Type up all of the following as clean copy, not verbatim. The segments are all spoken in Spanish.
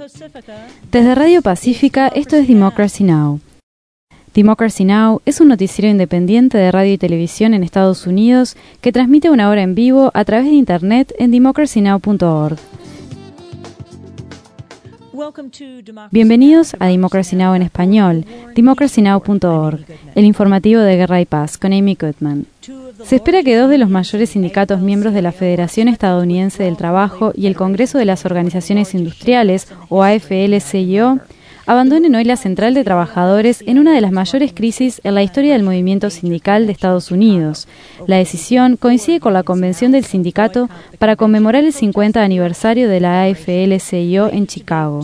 Desde Radio Pacífica, esto es Democracy Now! Democracy Now! Es un noticiero independiente de radio y televisión en Estados Unidos que transmite una hora en vivo a través de Internet en democracynow.org. Bienvenidos a Democracy Now! En español, democracynow.org, el informativo de Guerra y Paz, con Amy Goodman. Se espera que dos de los mayores sindicatos miembros de la Federación Estadounidense del Trabajo y el Congreso de las Organizaciones Industriales, o AFL-CIO, abandonen hoy la Central de Trabajadores en una de las mayores crisis en la historia del movimiento sindical de Estados Unidos. La decisión coincide con la convención del sindicato para conmemorar el 50 aniversario de la AFL-CIO en Chicago.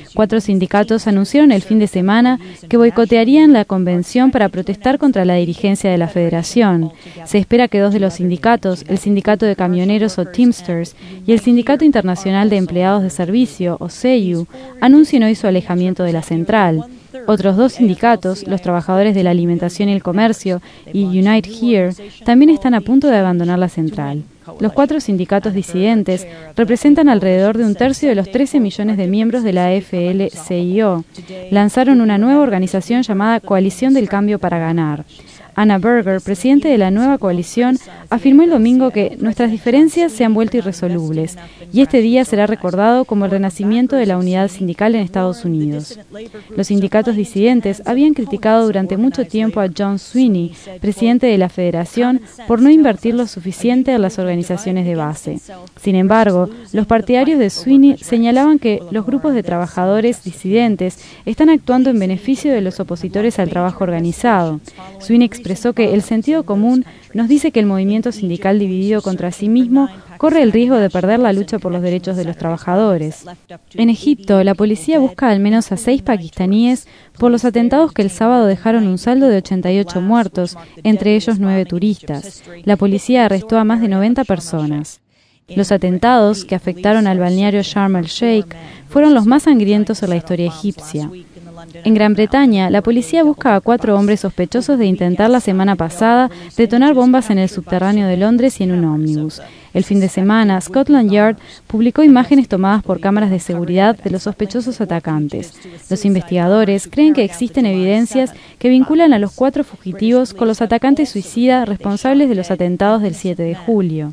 4 sindicatos anunciaron el fin de semana que boicotearían la convención para protestar contra la dirigencia de la federación. Se espera que 2 de los sindicatos, el Sindicato de Camioneros o Teamsters y el Sindicato Internacional de Empleados de Servicio o SEIU, anuncien hoy su alejamiento de la central. Otros 2 sindicatos, los trabajadores de la alimentación y el comercio y Unite Here, también están a punto de abandonar la central. Los 4 sindicatos disidentes representan alrededor de un tercio de los 13 millones de miembros de la AFL-CIO. Lanzaron una nueva organización llamada Coalición del Cambio para Ganar. Anna Berger, presidente de la nueva coalición, afirmó el domingo que nuestras diferencias se han vuelto irresolubles y este día será recordado como el renacimiento de la unidad sindical en Estados Unidos. Los sindicatos disidentes habían criticado durante mucho tiempo a John Sweeney, presidente de la Federación, por no invertir lo suficiente en las organizaciones de base. Sin embargo, los partidarios de Sweeney señalaban que los grupos de trabajadores disidentes están actuando en beneficio de los opositores al trabajo organizado. Sweeney expresó que el sentido común nos dice que el movimiento sindical dividido contra sí mismo corre el riesgo de perder la lucha por los derechos de los trabajadores. En Egipto, la policía busca al menos a 6 pakistaníes por los atentados que el sábado dejaron un saldo de 88 muertos, entre ellos 9 turistas. La policía arrestó a más de 90 personas. Los atentados, que afectaron al balneario Sharm el-Sheikh, fueron los más sangrientos en la historia egipcia. En Gran Bretaña, la policía busca a 4 hombres sospechosos de intentar la semana pasada detonar bombas en el subterráneo de Londres y en un ómnibus. El fin de semana, Scotland Yard publicó imágenes tomadas por cámaras de seguridad de los sospechosos atacantes. Los investigadores creen que existen evidencias que vinculan a los 4 fugitivos con los atacantes suicidas responsables de los atentados del 7 de julio.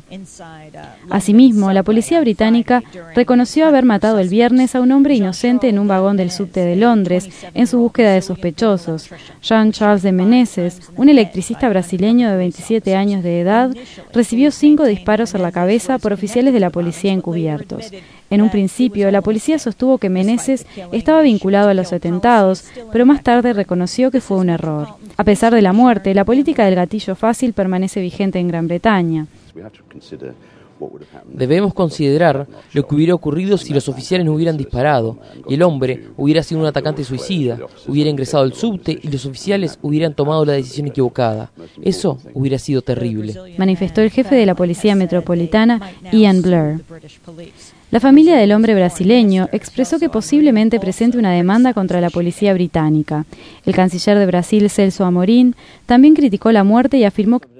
Asimismo, la policía británica reconoció haber matado el viernes a un hombre inocente en un vagón del subte de Londres en su búsqueda de sospechosos. Jean Charles de Menezes, un electricista brasileño de 27 años de edad, recibió 5 disparos en la cabeza por oficiales de la policía encubiertos. En un principio, la policía sostuvo que Menezes estaba vinculado a los atentados, pero más tarde reconoció que fue un error. A pesar de la muerte, la política del gatillo fácil permanece vigente en Gran Bretaña. Debemos considerar lo que hubiera ocurrido si los oficiales no hubieran disparado y el hombre hubiera sido un atacante suicida, hubiera ingresado al subte y los oficiales hubieran tomado la decisión equivocada. Eso hubiera sido terrible, manifestó el jefe de la Policía Metropolitana, Ian Blair. La familia del hombre brasileño expresó que posiblemente presente una demanda contra la policía británica. El canciller de Brasil, Celso Amorim, también criticó la muerte y afirmó que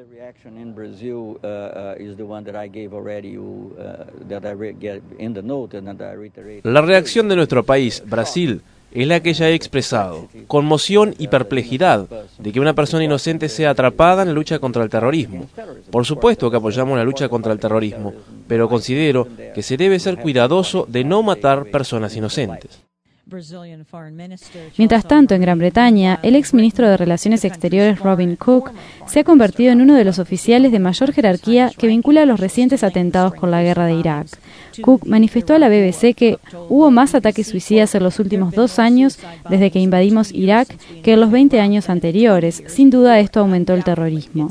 la reacción de nuestro país, Brasil, es la que ya he expresado, conmoción y perplejidad de que una persona inocente sea atrapada en la lucha contra el terrorismo. Por supuesto que apoyamos la lucha contra el terrorismo, pero considero que se debe ser cuidadoso de no matar personas inocentes. Mientras tanto, en Gran Bretaña, el exministro de Relaciones Exteriores Robin Cook se ha convertido en uno de los oficiales de mayor jerarquía que vincula a los recientes atentados con la guerra de Irak. Cook manifestó a la BBC que hubo más ataques suicidas en los últimos 2 años desde que invadimos Irak que en los 20 años anteriores. Sin duda, esto aumentó el terrorismo.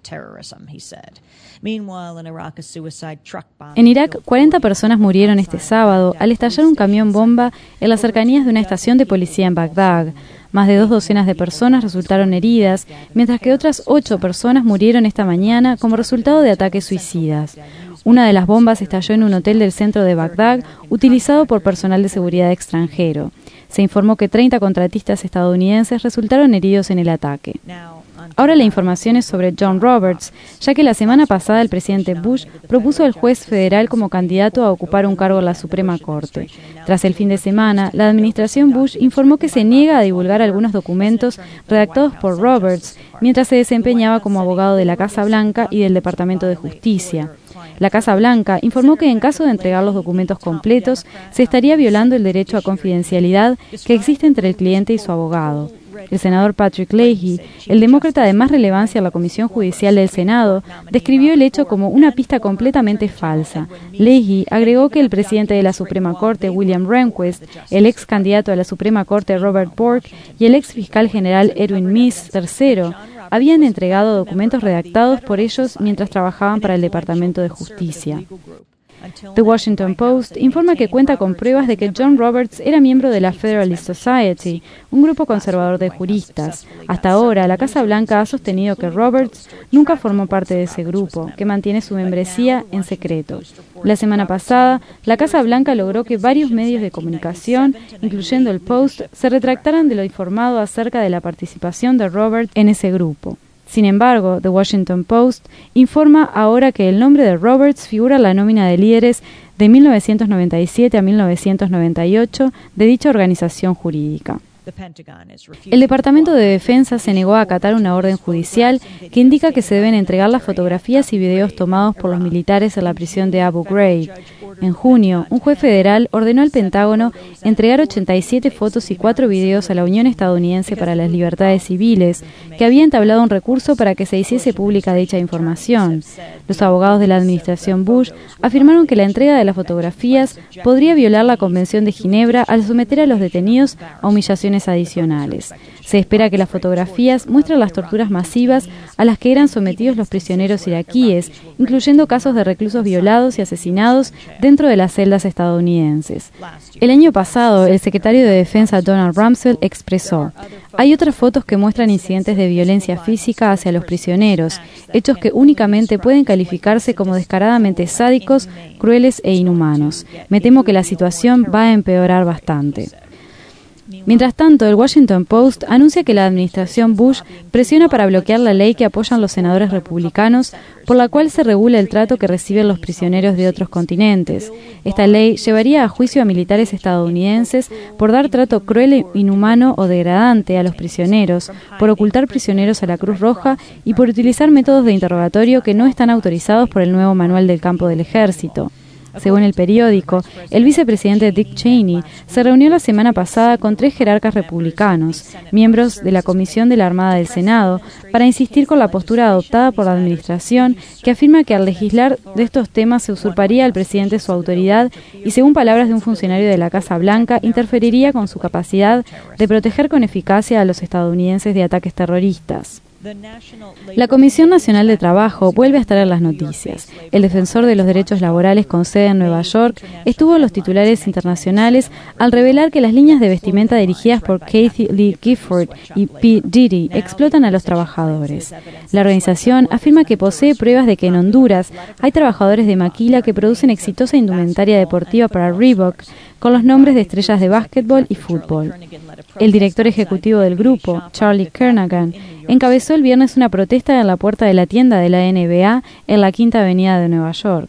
En Irak, 40 personas murieron este sábado al estallar un camión bomba en las cercanías de una estación de policía en Bagdad. Más de 2 docenas de personas resultaron heridas, mientras que otras 8 personas murieron esta mañana como resultado de ataques suicidas. Una de las bombas estalló en un hotel del centro de Bagdad, utilizado por personal de seguridad extranjero. Se informó que 30 contratistas estadounidenses resultaron heridos en el ataque. Ahora la información es sobre John Roberts, ya que la semana pasada el presidente Bush propuso al juez federal como candidato a ocupar un cargo en la Suprema Corte. Tras el fin de semana, la administración Bush informó que se niega a divulgar algunos documentos redactados por Roberts mientras se desempeñaba como abogado de la Casa Blanca y del Departamento de Justicia. La Casa Blanca informó que en caso de entregar los documentos completos, se estaría violando el derecho a confidencialidad que existe entre el cliente y su abogado. El senador Patrick Leahy, el demócrata de más relevancia en la Comisión Judicial del Senado, describió el hecho como una pista completamente falsa. Leahy agregó que el presidente de la Suprema Corte, William Rehnquist, el ex candidato a la Suprema Corte, Robert Bork, y el ex fiscal general Erwin Miss III habían entregado documentos redactados por ellos mientras trabajaban para el Departamento de Justicia. The Washington Post informa que cuenta con pruebas de que John Roberts era miembro de la Federalist Society, un grupo conservador de juristas. Hasta ahora, la Casa Blanca ha sostenido que Roberts nunca formó parte de ese grupo, que mantiene su membresía en secreto. La semana pasada, la Casa Blanca logró que varios medios de comunicación, incluyendo el Post, se retractaran de lo informado acerca de la participación de Roberts en ese grupo. Sin embargo, The Washington Post informa ahora que el nombre de Roberts figura en la nómina de líderes de 1997 a 1998 de dicha organización jurídica. El Departamento de Defensa se negó a acatar una orden judicial que indica que se deben entregar las fotografías y videos tomados por los militares en la prisión de Abu Ghraib. En junio, un juez federal ordenó al Pentágono entregar 87 fotos y 4 videos a la Unión Estadounidense para las Libertades Civiles, que había entablado un recurso para que se hiciese pública dicha información. Los abogados de la administración Bush afirmaron que la entrega de las fotografías podría violar la Convención de Ginebra al someter a los detenidos a humillaciones adicionales. Se espera que las fotografías muestren las torturas masivas a las que eran sometidos los prisioneros iraquíes, incluyendo casos de reclusos violados y asesinados dentro de las celdas estadounidenses. El año pasado, el secretario de Defensa Donald Rumsfeld expresó: "Hay otras fotos que muestran incidentes de violencia física hacia los prisioneros, hechos que únicamente pueden calificarse como descaradamente sádicos, crueles e inhumanos. Me temo que la situación va a empeorar bastante". Mientras tanto, el Washington Post anuncia que la administración Bush presiona para bloquear la ley que apoyan los senadores republicanos, por la cual se regula el trato que reciben los prisioneros de otros continentes. Esta ley llevaría a juicio a militares estadounidenses por dar trato cruel, inhumano o degradante a los prisioneros, por ocultar prisioneros a la Cruz Roja y por utilizar métodos de interrogatorio que no están autorizados por el nuevo manual del campo del ejército. Según el periódico, el vicepresidente Dick Cheney se reunió la semana pasada con 3 jerarcas republicanos, miembros de la Comisión de la Armada del Senado, para insistir con la postura adoptada por la administración, que afirma que al legislar de estos temas se usurparía al presidente su autoridad y, según palabras de un funcionario de la Casa Blanca, interferiría con su capacidad de proteger con eficacia a los estadounidenses de ataques terroristas. La Comisión Nacional de Trabajo vuelve a estar en las noticias. El defensor de los derechos laborales con sede en Nueva York estuvo en los titulares internacionales al revelar que las líneas de vestimenta dirigidas por Kathy Lee Gifford y P. Diddy explotan a los trabajadores. La organización afirma que posee pruebas de que en Honduras hay trabajadores de maquila que producen exitosa indumentaria deportiva para Reebok con los nombres de estrellas de básquetbol y fútbol. El director ejecutivo del grupo, Charlie Kernaghan, encabezó el viernes una protesta en la puerta de la tienda de la NBA en la Quinta Avenida de Nueva York.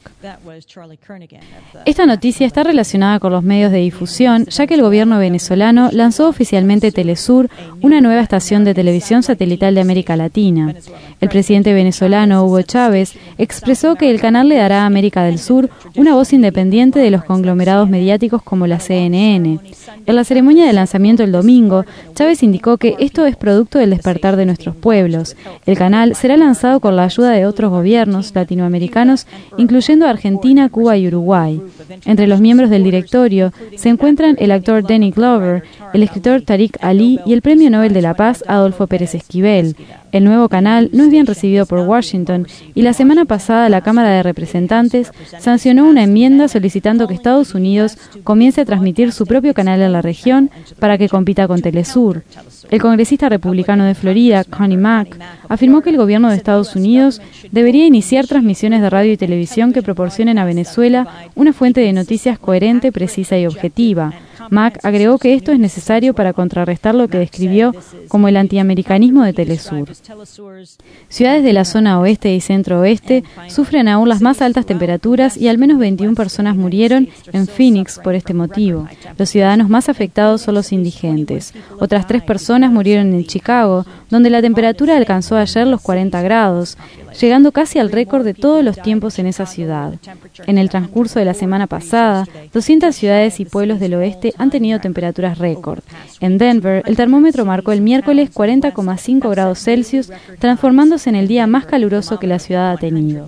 Esta noticia está relacionada con los medios de difusión, ya que el gobierno venezolano lanzó oficialmente Telesur, una nueva estación de televisión satelital de América Latina. El presidente venezolano, Hugo Chávez, expresó que el canal le dará a América del Sur una voz independiente de los conglomerados mediáticos como la CNN. En la ceremonia de lanzamiento el domingo, Chávez indicó que esto es producto del despertar de nuestros pueblos. El canal será lanzado con la ayuda de otros gobiernos latinoamericanos, incluyendo Argentina, Cuba y Uruguay. Entre los miembros del directorio se encuentran el actor Danny Glover, el escritor Tariq Ali y el Premio Nobel de la Paz Adolfo Pérez Esquivel. El nuevo canal no es bien recibido por Washington y la semana pasada la Cámara de Representantes sancionó una enmienda solicitando que Estados Unidos comience a transmitir su propio canal en la región para que compita con Telesur. El congresista republicano de Florida, Connie Mack, afirmó que el gobierno de Estados Unidos debería iniciar transmisiones de radio y televisión que proporcionen a Venezuela una fuente de noticias coherente, precisa y objetiva. Mack agregó que esto es necesario para contrarrestar lo que describió como el antiamericanismo de Telesur. Ciudades de la zona oeste y centro-oeste sufren aún las más altas temperaturas y al menos 21 personas murieron en Phoenix por este motivo. Los ciudadanos más afectados son los indigentes. Otras 3 personas murieron en Chicago, donde la temperatura alcanzó ayer los 40 grados, llegando casi al récord de todos los tiempos en esa ciudad. En el transcurso de la semana pasada, 200 ciudades y pueblos del oeste han tenido temperaturas récord. En Denver, el termómetro marcó el miércoles 40,5 grados Celsius, transformándose en el día más caluroso que la ciudad ha tenido.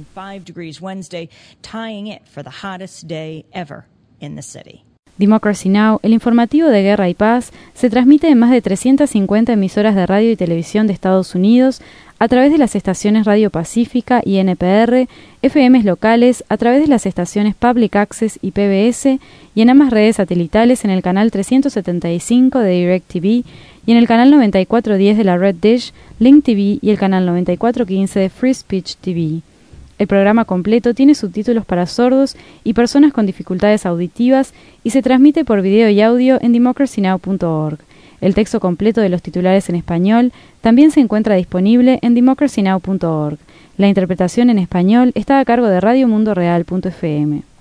Democracy Now!, el informativo de Guerra y Paz, se transmite en más de 350 emisoras de radio y televisión de Estados Unidos a través de las estaciones Radio Pacífica y NPR, FMs locales, a través de las estaciones Public Access y PBS, y en ambas redes satelitales en el canal 375 de DirecTV y en el canal 9410 de la Red Dish, Link TV y el canal 9415 de Free Speech TV. El programa completo tiene subtítulos para sordos y personas con dificultades auditivas y se transmite por video y audio en democracynow.org. El texto completo de los titulares en español también se encuentra disponible en democracynow.org. La interpretación en español está a cargo de radiomundoreal.fm.